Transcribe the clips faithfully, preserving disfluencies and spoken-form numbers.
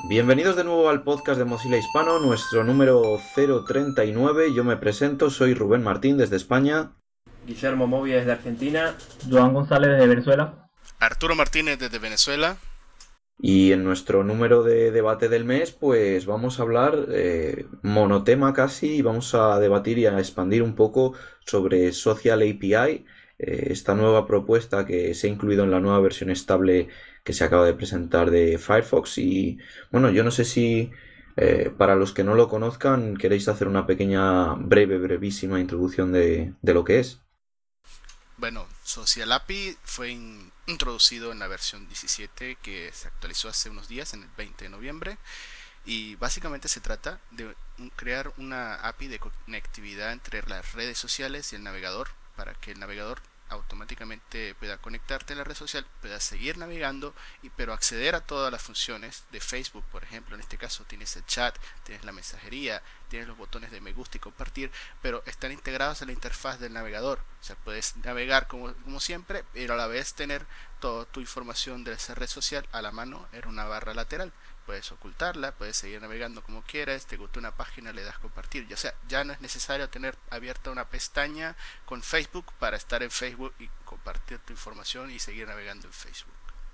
Bienvenidos de nuevo al podcast de Mozilla Hispano, nuestro número cero treinta y nueve. Yo me presento, soy Rubén Martín desde España. Guillermo Movia desde Argentina. Joan González desde Venezuela. Arturo Martínez desde Venezuela. Y en nuestro número de debate del mes, pues vamos a hablar eh, monotema casi, y vamos a debatir y a expandir un poco sobre Social A P I, eh, esta nueva propuesta que se ha incluido en la nueva versión estable que se acaba de presentar de Firefox. Y bueno, yo no sé si eh, para los que no lo conozcan queréis hacer una pequeña, breve, brevísima introducción de, de lo que es. Bueno, Social A P I fue in- introducido en la versión diecisiete que se actualizó hace unos días, en el veinte de noviembre, y básicamente se trata de un- crear una A P I de conectividad entre las redes sociales y el navegador para que el navegador automáticamente pueda conectarte a la red social, pueda seguir navegando, y, pero acceder a todas las funciones de Facebook, por ejemplo. En este caso tienes el chat, tienes la mensajería, tienes los botones de me gusta y compartir, pero están integrados en la interfaz del navegador. O sea, puedes navegar como, como siempre, pero a la vez tener toda tu información de esa red social a la mano en una barra lateral. Puedes ocultarla, puedes seguir navegando como quieras, te gusta una página, le das compartir. O sea, ya no es necesario tener abierta una pestaña con Facebook para estar en Facebook y compartir tu información y seguir navegando en Facebook.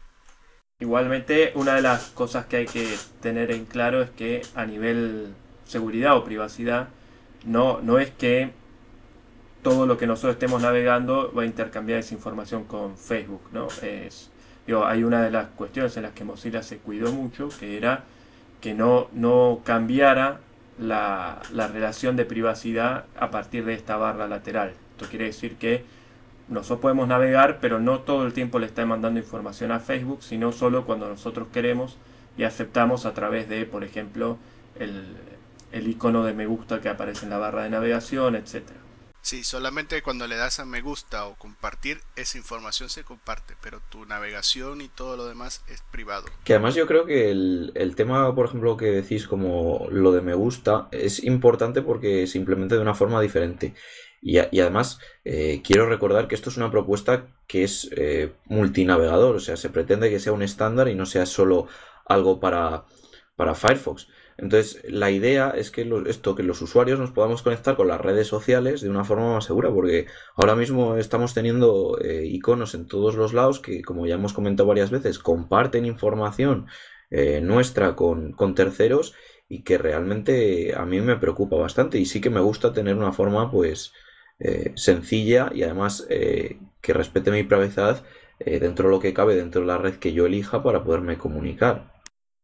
Igualmente, una de las cosas que hay que tener en claro es que a nivel seguridad o privacidad, no, no es que todo lo que nosotros estemos navegando va a intercambiar esa información con Facebook, ¿no? Es, digo, hay una de las cuestiones en las que Mozilla se cuidó mucho, que era que no, no cambiara la, la relación de privacidad a partir de esta barra lateral. Esto quiere decir que nosotros podemos navegar, pero no todo el tiempo le está mandando información a Facebook, sino solo cuando nosotros queremos y aceptamos a través de, por ejemplo, el, el icono de me gusta que aparece en la barra de navegación, etcétera. Sí, solamente cuando le das a me gusta o compartir, esa información se comparte, pero tu navegación y todo lo demás es privado. Que además yo creo que el, el tema, por ejemplo, que decís como lo de me gusta, es importante porque se implementa de una forma diferente. Y, a- y además, eh, quiero recordar que esto es una propuesta que es eh, multinavegador, o sea, se pretende que sea un estándar y no sea solo algo para, para Firefox. Entonces, la idea es que lo- esto, que los usuarios nos podamos conectar con las redes sociales de una forma más segura, porque ahora mismo estamos teniendo eh, iconos en todos los lados que, como ya hemos comentado varias veces, comparten información eh, nuestra con, con terceros, y que realmente a mí me preocupa bastante. Y sí que me gusta tener una forma, pues, eh, sencilla y además eh, que respete mi privacidad eh, dentro de lo que cabe, dentro de la red que yo elija para poderme comunicar.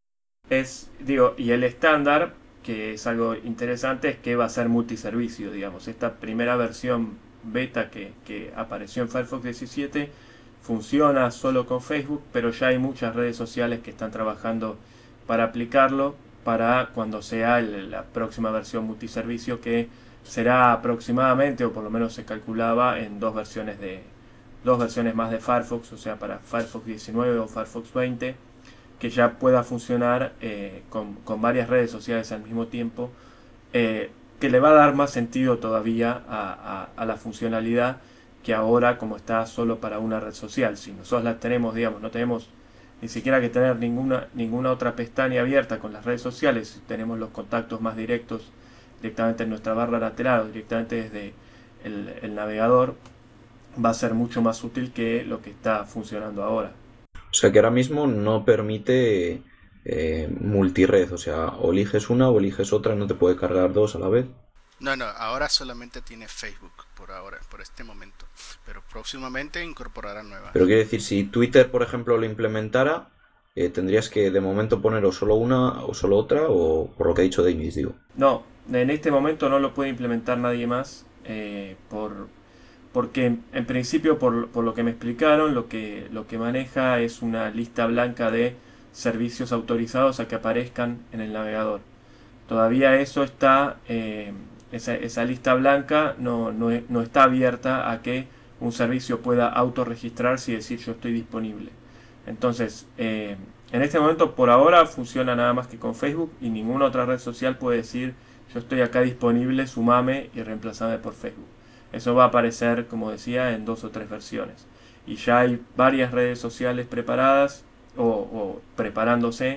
Es, digo, y el estándar, que es algo interesante, es que va a ser multiservicio, digamos. Esta primera versión beta que, que apareció en Firefox diecisiete funciona solo con Facebook, pero ya hay muchas redes sociales que están trabajando para aplicarlo para cuando sea el- la próxima versión multiservicio, que será aproximadamente, o por lo menos se calculaba, en dos versiones de dos versiones más de Firefox, o sea, para Firefox diecinueve o Firefox veinte, que ya pueda funcionar eh, con, con varias redes sociales al mismo tiempo, eh, que le va a dar más sentido todavía a, a, a la funcionalidad que ahora, como está solo para una red social. Si nosotros la tenemos, digamos, no tenemos ni siquiera que tener ninguna, ninguna otra pestaña abierta con las redes sociales, si tenemos los contactos más directos directamente en nuestra barra lateral o directamente desde el, el navegador, va a ser mucho más útil que lo que está funcionando ahora. O sea que ahora mismo no permite eh, multired, o sea, o eliges una o eliges otra, no te puede cargar dos a la vez. No, no, ahora solamente tiene Facebook por ahora, por este momento, pero próximamente incorporará Pero nuevas. quiere decir, si Twitter, por ejemplo, lo implementara, eh, tendrías que de momento poner o solo una o solo otra, o por lo que ha dicho Davis, digo. No, en este momento no lo puede implementar nadie más, eh, por, porque en, en principio, por, por lo que me explicaron, lo que, lo que maneja es una lista blanca de servicios autorizados a que aparezcan en el navegador. Todavía eso está, eh, esa, esa lista blanca no, no, no está abierta a que un servicio pueda autorregistrarse y decir yo estoy disponible. Entonces, eh, en este momento por ahora funciona nada más que con Facebook, y ninguna otra red social puede decir yo estoy acá disponible, sumame y reemplazame por Facebook. Eso va a aparecer, como decía, en dos o tres versiones. Y ya hay varias redes sociales preparadas o, o preparándose,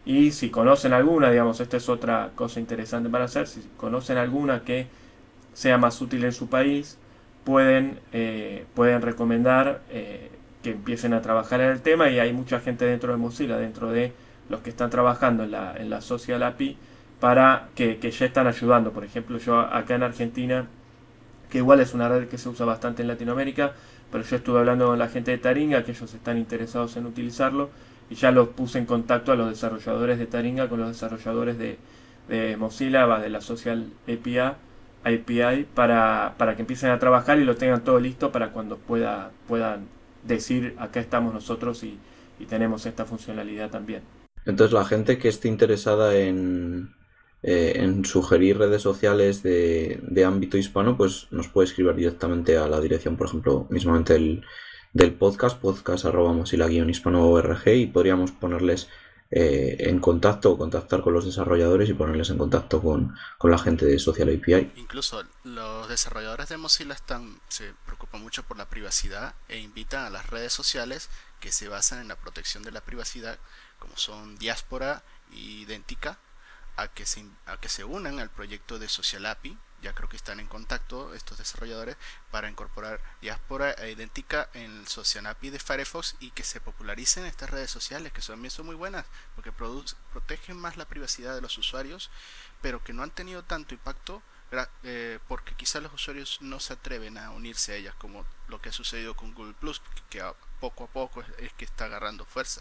Y si conocen alguna, digamos, esta es otra cosa interesante para hacer, si conocen alguna que sea más útil en su país, pueden, eh, pueden recomendar eh, que empiecen a trabajar en el tema, y hay mucha gente dentro de Mozilla, dentro de los que están trabajando en la, en la Social A P I, para que, que ya están ayudando. Por ejemplo, yo acá en Argentina, que igual es una red que se usa bastante en Latinoamérica, pero yo estuve hablando con la gente de Taringa, que ellos están interesados en utilizarlo, y ya los puse en contacto a los desarrolladores de Taringa con los desarrolladores de, de Mozilla, va, de la Social A P I, A P I, para, para que empiecen a trabajar y lo tengan todo listo para cuando pueda, puedan decir acá estamos nosotros y, y tenemos esta funcionalidad también. Entonces la gente que esté interesada en, eh, en sugerir redes sociales de, de ámbito hispano, pues nos puede escribir directamente a la dirección, por ejemplo, mismamente del, del podcast, podcast arroba mozilla guion hispano punto org, y podríamos ponerles eh, en contacto o contactar con los desarrolladores y ponerles en contacto con, con la gente de Social A P I. Incluso los desarrolladores de Mozilla están, se preocupan mucho por la privacidad e invitan a las redes sociales que se basan en la protección de la privacidad, como son Diaspora y Idéntica, a que se, a que se unan al proyecto de Social A P I. Ya creo que están en contacto estos desarrolladores para incorporar Diaspora e Idéntica en el Social A P I de Firefox, y que se popularecen estas redes sociales, que también son muy buenas porque produce, protegen más la privacidad de los usuarios, pero que no han tenido tanto impacto eh, porque quizás los usuarios no se atreven a unirse a ellas, como lo que ha sucedido con Google Plus, que a poco a poco es, es que está agarrando fuerza.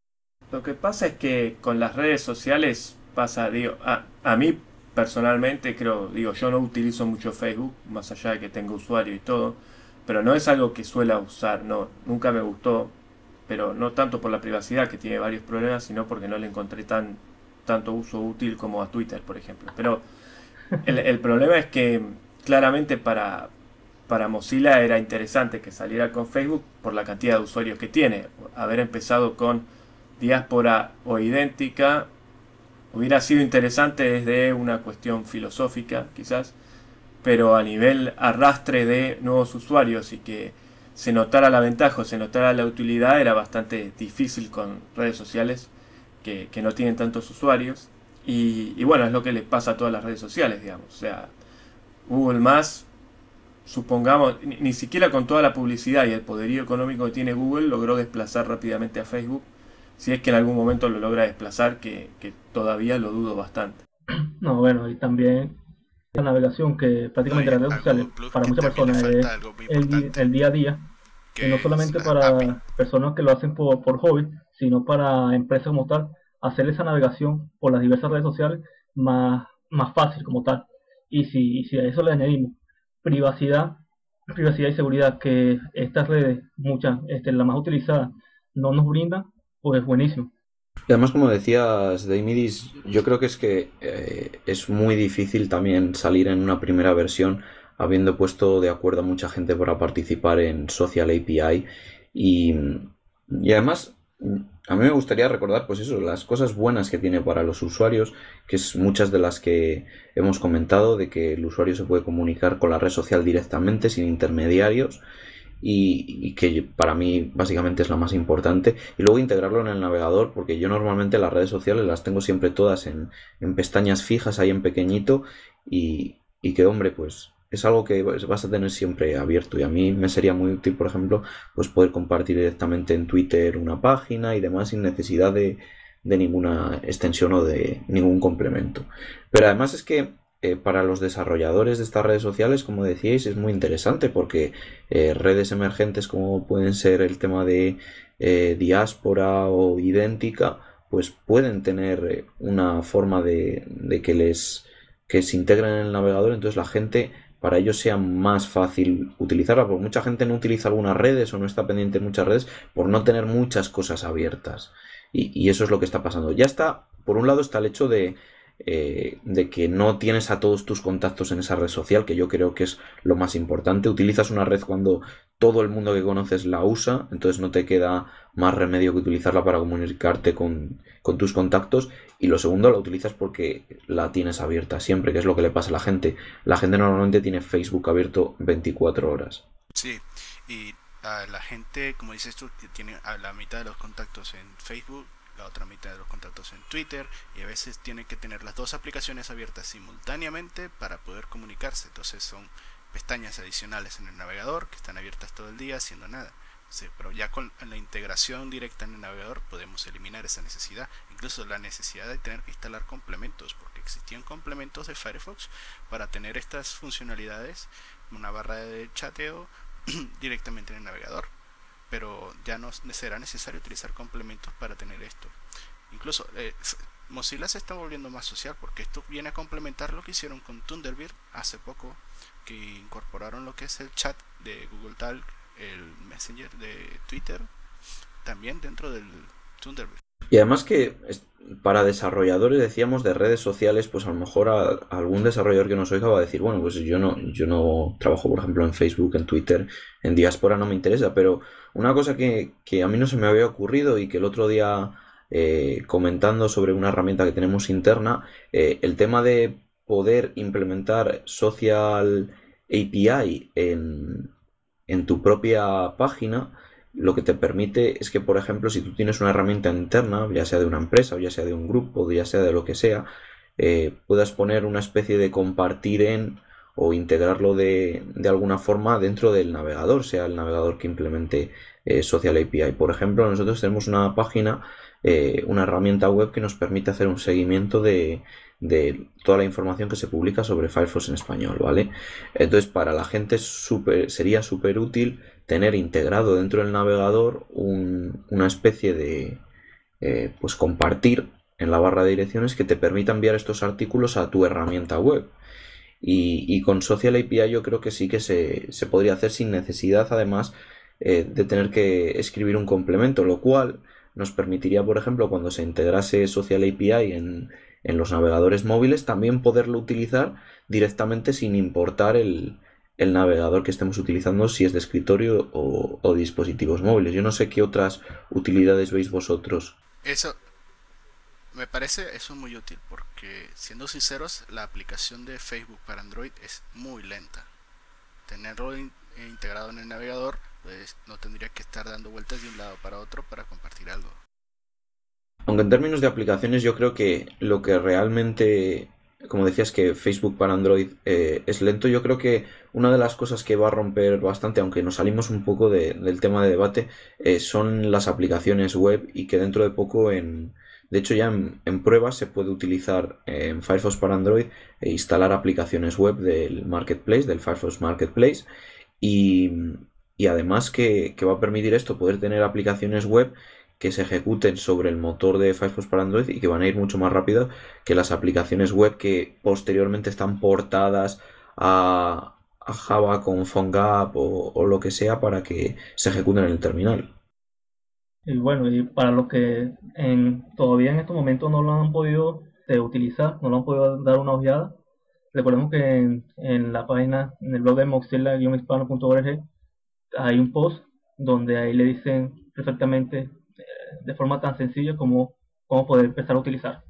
Lo que pasa es que con las redes sociales pasa, digo, a, a mí personalmente creo, digo, yo no utilizo mucho Facebook, más allá de que tengo usuario y todo, pero no es algo que suela usar, no, nunca me gustó, pero no tanto por la privacidad, que tiene varios problemas, sino porque no le encontré tan tanto uso útil como a Twitter, por ejemplo. Pero el, el problema es que claramente para, para Mozilla era interesante que saliera con Facebook por la cantidad de usuarios que tiene. Haber empezado con Diaspora o Idéntica hubiera sido interesante desde una cuestión filosófica, quizás, pero a nivel arrastre de nuevos usuarios y que se notara la ventaja o se notara la utilidad, era bastante difícil con redes sociales que, que no tienen tantos usuarios. Y, y bueno, es lo que les pasa a todas las redes sociales, digamos. O sea, Google Más, supongamos, ni, ni siquiera con toda la publicidad y el poderío económico que tiene Google, logró desplazar rápidamente a Facebook. Si es que en algún momento lo logra desplazar, que, que todavía lo dudo bastante. No, bueno, y también la navegación, que prácticamente No, las redes sociales Plus, para que muchas también le personas es falta algo muy el, di- importante, el día a día, y que no es solamente la para A P I. personas que lo hacen por, por hobby, sino para empresas como tal, hacer esa navegación por las diversas redes sociales más, más fácil como tal. Y si, y si a eso le añadimos privacidad, privacidad y seguridad que estas redes, muchas, este, las más utilizadas, no nos brindan, pues buenísimo. Y además, como decías, Daimidis, yo creo que es que eh, es muy difícil también salir en una primera versión habiendo puesto de acuerdo a mucha gente para participar en Social A P I. Y, y además, a mí me gustaría recordar, pues eso, las cosas buenas que tiene para los usuarios, que es muchas de las que hemos comentado, de que el usuario se puede comunicar con la red social directamente, sin intermediarios. Y, y que para mí básicamente es la más importante, y luego integrarlo en el navegador, porque yo normalmente las redes sociales las tengo siempre todas en, en pestañas fijas ahí en pequeñito, y, y que hombre, pues es algo que vas a tener siempre abierto, y a mí me sería muy útil, por ejemplo, pues poder compartir directamente en Twitter una página y demás sin necesidad de, de ninguna extensión o de ningún complemento. Pero además es que Eh, para los desarrolladores de estas redes sociales, como decíais, es muy interesante porque eh, redes emergentes como pueden ser el tema de eh, Diaspora o Idéntica, pues pueden tener una forma de, de que les que se integren en el navegador, entonces la gente, para ellos sea más fácil utilizarla, porque mucha gente no utiliza algunas redes o no está pendiente de muchas redes por no tener muchas cosas abiertas, y, y eso es lo que está pasando. Ya está, por un lado está el hecho de Eh, de que no tienes a todos tus contactos en esa red social, que yo creo que es lo más importante. Utilizas una red cuando todo el mundo que conoces la usa, entonces no te queda más remedio que utilizarla para comunicarte con, con tus contactos. Y lo segundo, la utilizas porque la tienes abierta siempre, que es lo que le pasa a la gente. La gente normalmente tiene Facebook abierto veinticuatro horas. Sí, y a la gente, como dices tú, que tiene a la mitad de los contactos en Facebook, la otra mitad de los contactos en Twitter, y a veces tienen que tener las dos aplicaciones abiertas simultáneamente para poder comunicarse. Entonces son pestañas adicionales en el navegador que están abiertas todo el día haciendo nada. Sí, pero ya con la integración directa en el navegador podemos eliminar esa necesidad, incluso la necesidad de tener que instalar complementos, porque existían complementos de Firefox para tener estas funcionalidades, una barra de chateo directamente en el navegador, pero ya no será necesario utilizar complementos para tener esto. Incluso eh, Mozilla se está volviendo más social, porque esto viene a complementar lo que hicieron con Thunderbird hace poco, que incorporaron lo que es el chat de Google Talk, el Messenger de Twitter, también dentro del Thunderbird. Y además que para desarrolladores, decíamos, de redes sociales, pues a lo mejor a, a algún desarrollador que nos oiga va a decir, bueno, pues yo no, yo no trabajo, por ejemplo, en Facebook, en Twitter, en Diaspora no me interesa, pero una cosa que, que a mí no se me había ocurrido y que el otro día eh, comentando sobre una herramienta que tenemos interna, eh, el tema de poder implementar Social A P I en, en tu propia página, lo que te permite es que, por ejemplo, si tú tienes una herramienta interna, ya sea de una empresa, o ya sea de un grupo, o ya sea de lo que sea, eh, puedas poner una especie de compartir en o integrarlo de, de alguna forma dentro del navegador, sea el navegador que implemente eh, Social A P I. Por ejemplo, nosotros tenemos una página, eh, una herramienta web que nos permite hacer un seguimiento de, de toda la información que se publica sobre Firefox en español, ¿vale? Entonces, para la gente super, sería súper útil tener integrado dentro del navegador un, una especie de eh, pues compartir en la barra de direcciones que te permita enviar estos artículos a tu herramienta web. Y, y con Social A P I yo creo que sí que se, se podría hacer sin necesidad, además, eh, de tener que escribir un complemento, lo cual nos permitiría, por ejemplo, cuando se integrase Social A P I en, en los navegadores móviles, también poderlo utilizar directamente sin importar el, el navegador que estemos utilizando, si es de escritorio o, o dispositivos móviles. Yo no sé qué otras utilidades veis vosotros. Eso me parece eso muy útil, porque siendo sinceros, la aplicación de Facebook para Android es muy lenta. Tenerlo in- integrado en el navegador, pues no tendría que estar dando vueltas de un lado para otro para compartir algo. Aunque en términos de aplicaciones yo creo que lo que realmente, como decías, que Facebook para Android eh, es lento, yo creo que una de las cosas que va a romper bastante, aunque nos salimos un poco de, del tema de debate, eh, son las aplicaciones web, y que dentro de poco, en, de hecho ya en, en pruebas se puede utilizar en Firefox para Android e instalar aplicaciones web del Marketplace, del Firefox Marketplace, y, y además que, que va a permitir esto, poder tener aplicaciones web que se ejecuten sobre el motor de Firefox para Android y que van a ir mucho más rápido que las aplicaciones web que posteriormente están portadas a, a Java con PhoneGap o, o lo que sea para que se ejecuten en el terminal. Y bueno, y para los que en, todavía en estos momentos no lo han podido eh, utilizar, no lo han podido dar una ojeada, recordemos que en, en la página, en el blog de mozilla guion hispano punto org, hay un post donde ahí le dicen perfectamente, eh, de forma tan sencilla como cómo poder empezar a utilizar.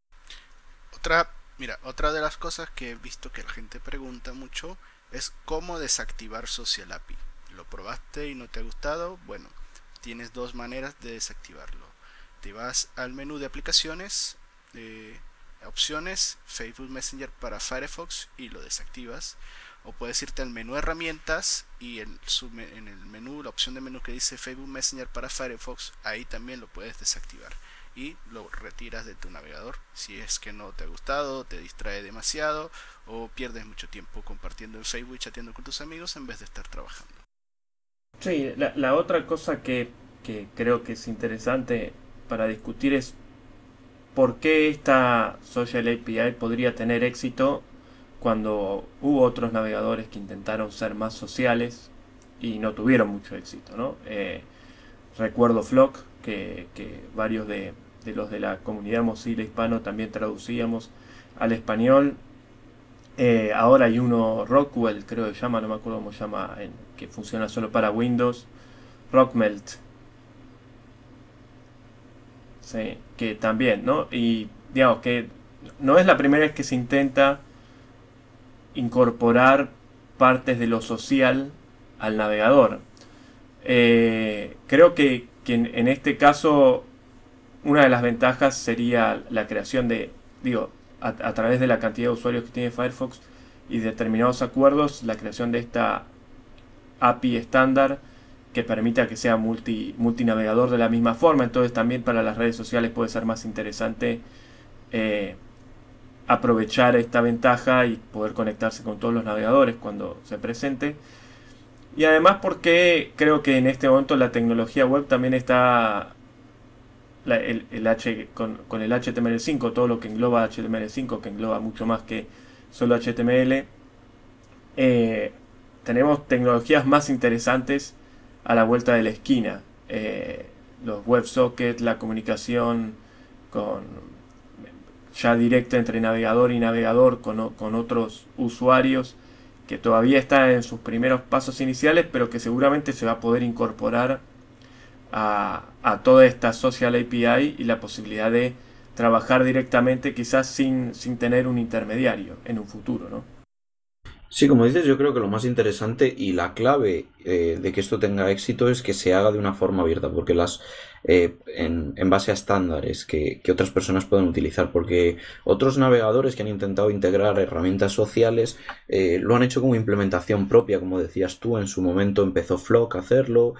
Otra, mira, otra de las cosas que he visto que la gente pregunta mucho es cómo desactivar Social A P I. ¿Lo probaste y no te ha gustado? Bueno, tienes dos maneras de desactivarlo. Te vas al menú de aplicaciones, eh, opciones, Facebook Messenger para Firefox, y lo desactivas. O puedes irte al menú herramientas y en, su, en el menú, la opción de menú que dice Facebook Messenger para Firefox, ahí también lo puedes desactivar y lo retiras de tu navegador si es que no te ha gustado, te distrae demasiado o pierdes mucho tiempo compartiendo en Facebook y chateando con tus amigos en vez de estar trabajando. Sí, la, la otra cosa que, que creo que es interesante para discutir es por qué esta Social A P I podría tener éxito cuando hubo otros navegadores que intentaron ser más sociales y no tuvieron mucho éxito, ¿no? Eh, recuerdo Flock, que, que varios de, de los de la comunidad Mozilla hispano también traducíamos al español. Eh, ahora hay uno, Rockwell creo que se llama, no me acuerdo cómo se llama, en, que funciona solo para Windows, Rockmelt. Sí, que también, ¿no? Y digamos que no es la primera vez que se intenta incorporar partes de lo social al navegador. Eh, creo que, que en, en este caso una de las ventajas sería la creación de, digo, a, a través de la cantidad de usuarios que tiene Firefox y determinados acuerdos, la creación de esta A P I estándar que permita que sea multi, multinavegador de la misma forma. Entonces también para las redes sociales puede ser más interesante eh, aprovechar esta ventaja y poder conectarse con todos los navegadores cuando se presente. Y además porque creo que en este momento la tecnología web también está la, el, el H, con, con el H T M L cinco, todo lo que engloba H T M L cinco, que engloba mucho más que solo H T M L. Eh, tenemos tecnologías más interesantes a la vuelta de la esquina. Eh, los WebSockets, la comunicación con ya directa entre navegador y navegador con, con otros usuarios, que todavía está en sus primeros pasos iniciales, pero que seguramente se va a poder incorporar a, a toda esta Social A P I y la posibilidad de trabajar directamente quizás sin, sin tener un intermediario en un futuro, ¿no? Sí, como dices, yo creo que lo más interesante y la clave eh, de que esto tenga éxito es que se haga de una forma abierta, porque las eh, en, en base a estándares que, que otras personas pueden utilizar, porque otros navegadores que han intentado integrar herramientas sociales eh, lo han hecho como implementación propia, como decías tú, en su momento empezó Flock a hacerlo.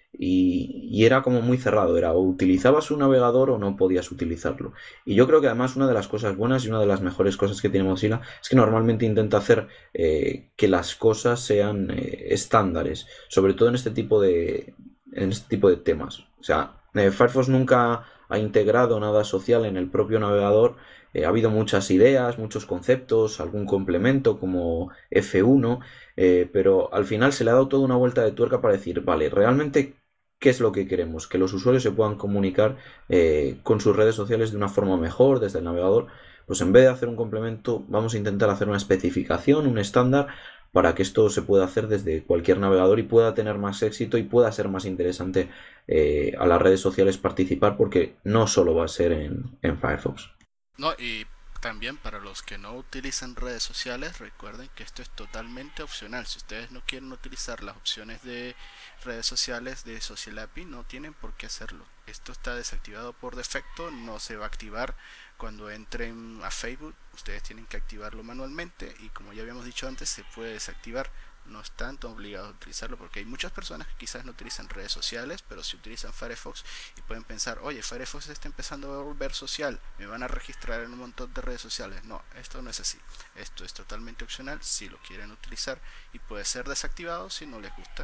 Y, y era como muy cerrado, era o utilizabas un navegador o no podías utilizarlo. Y yo creo que además una de las cosas buenas y una de las mejores cosas que tiene Mozilla es que normalmente intenta hacer eh, que las cosas sean eh, estándares, sobre todo en este tipo de, en este tipo de temas. O sea, eh, Firefox nunca ha integrado nada social en el propio navegador. Eh, ha habido muchas ideas, muchos conceptos, algún complemento como F uno, eh, pero al final se le ha dado toda una vuelta de tuerca para decir, vale, realmente ¿qué es lo que queremos? Que los usuarios se puedan comunicar eh, con sus redes sociales de una forma mejor desde el navegador. Pues en vez de hacer un complemento, vamos a intentar hacer una especificación, un estándar, para que esto se pueda hacer desde cualquier navegador y pueda tener más éxito y pueda ser más interesante eh, a las redes sociales participar, porque no solo va a ser en, en Firefox. No, y también para los que no utilizan redes sociales, recuerden que esto es totalmente opcional. Si ustedes no quieren utilizar las opciones de redes sociales de Social A P I, no tienen por qué hacerlo. Esto está desactivado por defecto, no se va a activar cuando entren a Facebook. Ustedes tienen que activarlo manualmente y, como ya habíamos dicho antes, se puede desactivar. No están obligados a utilizarlo, porque hay muchas personas que quizás no utilizan redes sociales, pero sí utilizan Firefox y pueden pensar, oye, Firefox está empezando a volver social, me van a registrar en un montón de redes sociales. No, esto no es así. Esto es totalmente opcional si lo quieren utilizar, y puede ser desactivado si no les gusta.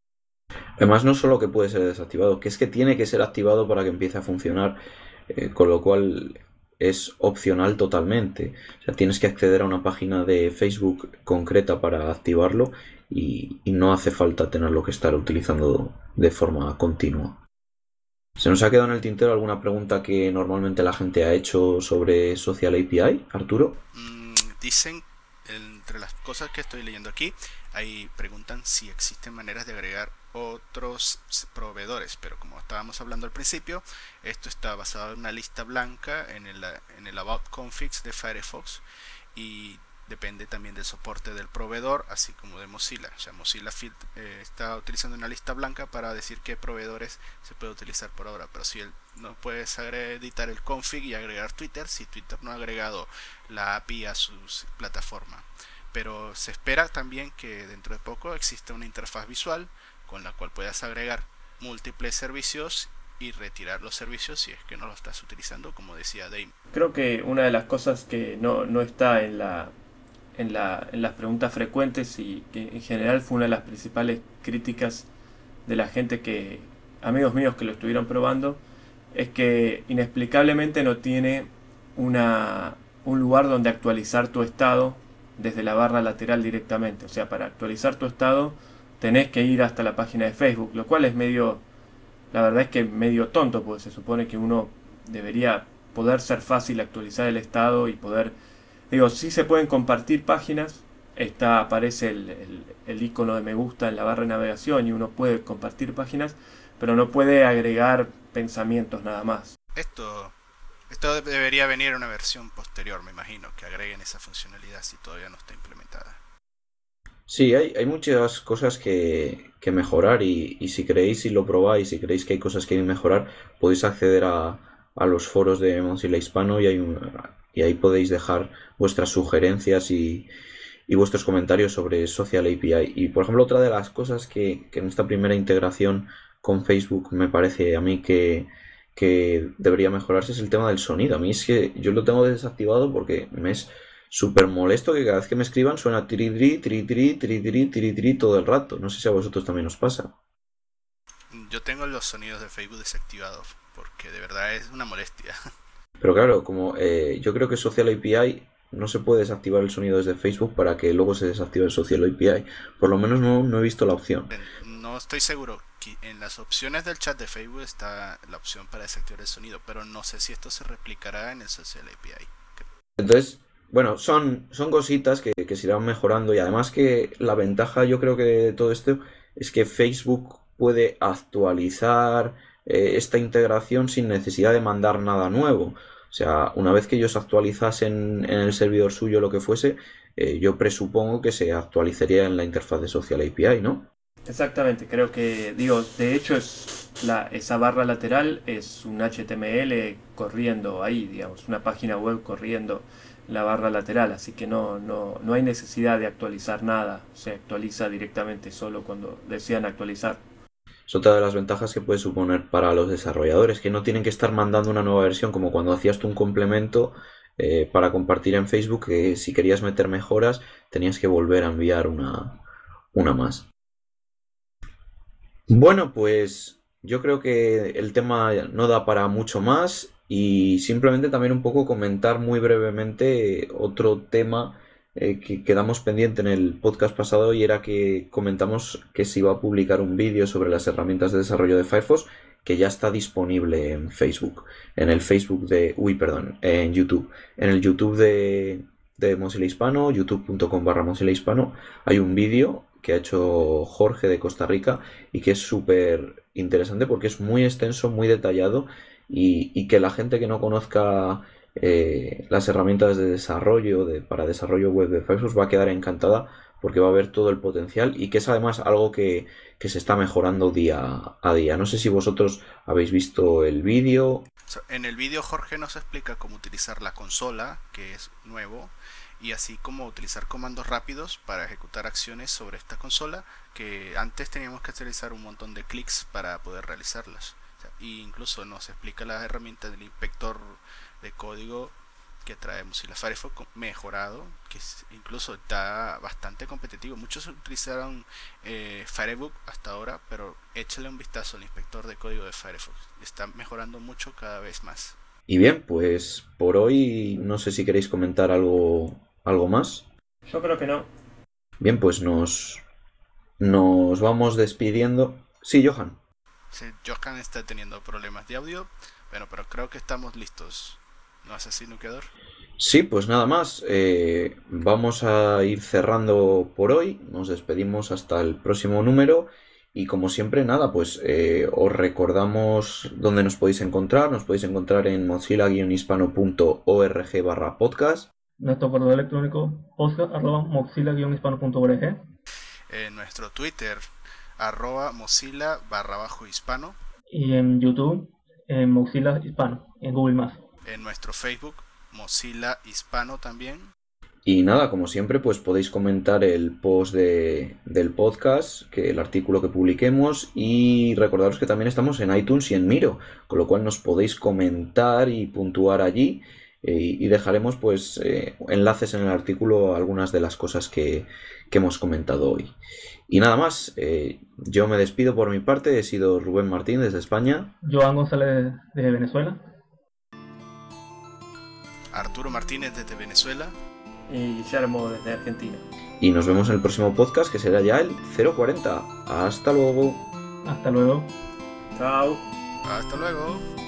Además, no solo que puede ser desactivado, que es que tiene que ser activado para que empiece a funcionar, eh, con lo cual es opcional totalmente. O sea, tienes que acceder a una página de Facebook concreta para activarlo y, y no hace falta tenerlo que estar utilizando de forma continua. ¿Se nos ha quedado en el tintero alguna pregunta que normalmente la gente ha hecho sobre Social A P I, Arturo? Mm, dicen, entre las cosas que estoy leyendo aquí, ahí preguntan si existen maneras de agregar otros proveedores, pero como estábamos hablando al principio, esto está basado en una lista blanca en el, en el About Configs de Firefox, y depende también del soporte del proveedor, así como de Mozilla. O sea, Mozilla eh, está utilizando una lista blanca para decir qué proveedores se puede utilizar por ahora, pero si él no puedes editar el config y agregar Twitter si Twitter no ha agregado la A P I a su plataforma. Pero se espera también que dentro de poco exista una interfaz visual con la cual puedas agregar múltiples servicios y retirar los servicios si es que no lo estás utilizando, como decía Dame. Creo que una de las cosas que no, no está en la, en la en las preguntas frecuentes, y que en general fue una de las principales críticas de la gente, que amigos míos que lo estuvieron probando, es que inexplicablemente no tiene una, un lugar donde actualizar tu estado desde la barra lateral directamente. O sea, para actualizar tu estado tenés que ir hasta la página de Facebook, lo cual es medio, la verdad es que medio tonto, porque se supone que uno debería poder ser fácil actualizar el estado y poder, digo, sí se pueden compartir páginas, está, aparece el, el, el icono de me gusta en la barra de navegación y uno puede compartir páginas, pero no puede agregar pensamientos nada más. Esto, esto debería venir en una versión posterior, me imagino, que agreguen esa funcionalidad si todavía no está implementada. Sí, hay, hay muchas cosas que, que mejorar y, y si queréis, si lo probáis, si creéis que hay cosas que mejorar, podéis acceder a, a los foros de Mozilla Hispano y, hay un, y ahí podéis dejar vuestras sugerencias y, y vuestros comentarios sobre Social A P I. Y por ejemplo, otra de las cosas que, que en esta primera integración con Facebook me parece a mí que, que debería mejorarse es el tema del sonido. A mí es que yo lo tengo desactivado porque me es súper molesto que cada vez que me escriban suena tiri tiri tiri tiri tiri tiri tiri tiri todo el rato. No sé si a vosotros también os pasa. Yo tengo los sonidos de Facebook desactivados porque de verdad es una molestia. Pero claro, como eh, yo creo que Social A P I no se puede desactivar el sonido desde Facebook para que luego se desactive el Social A P I. Por lo menos no, no he visto la opción. No estoy seguro. En las opciones del chat de Facebook está la opción para desactivar el sonido, pero no sé si esto se replicará en el Social A P I. Entonces, bueno, son, son cositas que, que se irán mejorando y además que la ventaja yo creo que de todo esto es que Facebook puede actualizar eh, esta integración sin necesidad de mandar nada nuevo. O sea, una vez que ellos actualizasen en el servidor suyo lo que fuese, eh, yo presupongo que se actualizaría en la interfaz de Social A P I, ¿no? Exactamente, creo que, digo, de hecho es la, esa barra lateral es un H T M L corriendo ahí, digamos, una página web corriendo la barra lateral, así que no, no, no hay necesidad de actualizar nada, se actualiza directamente solo cuando desean actualizar. Es otra de las ventajas que puede suponer para los desarrolladores, que no tienen que estar mandando una nueva versión como cuando hacías tú un complemento eh, para compartir en Facebook, que si querías meter mejoras tenías que volver a enviar una, una más. Bueno, pues yo creo que el tema no da para mucho más y simplemente también un poco comentar muy brevemente otro tema eh, que quedamos pendiente en el podcast pasado y era que comentamos que se iba a publicar un vídeo sobre las herramientas de desarrollo de Firefox que ya está disponible en Facebook, en el Facebook de, uy, perdón, en YouTube, en el YouTube de, de Mozilla Hispano, youtube punto com barra Mozilla Hispano, hay un vídeo que ha hecho Jorge de Costa Rica y que es súper interesante porque es muy extenso, muy detallado y, y que la gente que no conozca eh, las herramientas de desarrollo de, para desarrollo web de Firefox va a quedar encantada porque va a ver todo el potencial y que es además algo que, que se está mejorando día a día. No sé si vosotros habéis visto el vídeo. En el vídeo Jorge nos explica cómo utilizar la consola, que es nuevo, y así como utilizar comandos rápidos para ejecutar acciones sobre esta consola que antes teníamos que utilizar un montón de clics para poder realizarlas. O sea, e incluso nos explica las herramientas del inspector de código que trae Mozilla Firefox mejorado, que incluso está bastante competitivo. Muchos utilizaron eh, Firebook hasta ahora, pero échale un vistazo al inspector de código de Firefox. Está mejorando mucho cada vez más. Y bien, pues por hoy no sé si queréis comentar algo, algo más. Yo creo que no. Bien, pues nos, nos vamos despidiendo. Sí, Johan. Sí, Johan está teniendo problemas de audio, bueno, pero creo que estamos listos. ¿No es así, Nukeador? Sí, pues nada más. Eh, vamos a ir cerrando por hoy. Nos despedimos hasta el próximo número. Y como siempre, nada, pues eh, os recordamos dónde nos podéis encontrar. Nos podéis encontrar en mozilla-hispano.org barra podcast. Nuestro correo electrónico podcast arroba mozilla-hispano.org. En nuestro Twitter, arroba mozilla barra bajo hispano. Y en YouTube, en Mozilla Hispano, en Google más. En nuestro Facebook, Mozilla Hispano también. Y nada, como siempre, pues podéis comentar el post de, del podcast, que el artículo que publiquemos, y recordaros que también estamos en iTunes y en Miro, con lo cual nos podéis comentar y puntuar allí, eh, y dejaremos pues eh, enlaces en el artículo a algunas de las cosas que, que hemos comentado hoy. Y nada más, eh, yo me despido por mi parte, he sido Rubén Martín desde España. Joan González desde Venezuela. Arturo Martínez desde Venezuela. Y Guillermo desde Argentina. Y nos vemos en el próximo podcast, que será ya el cero cuarenta. Hasta luego. Hasta luego. Chao. Hasta luego.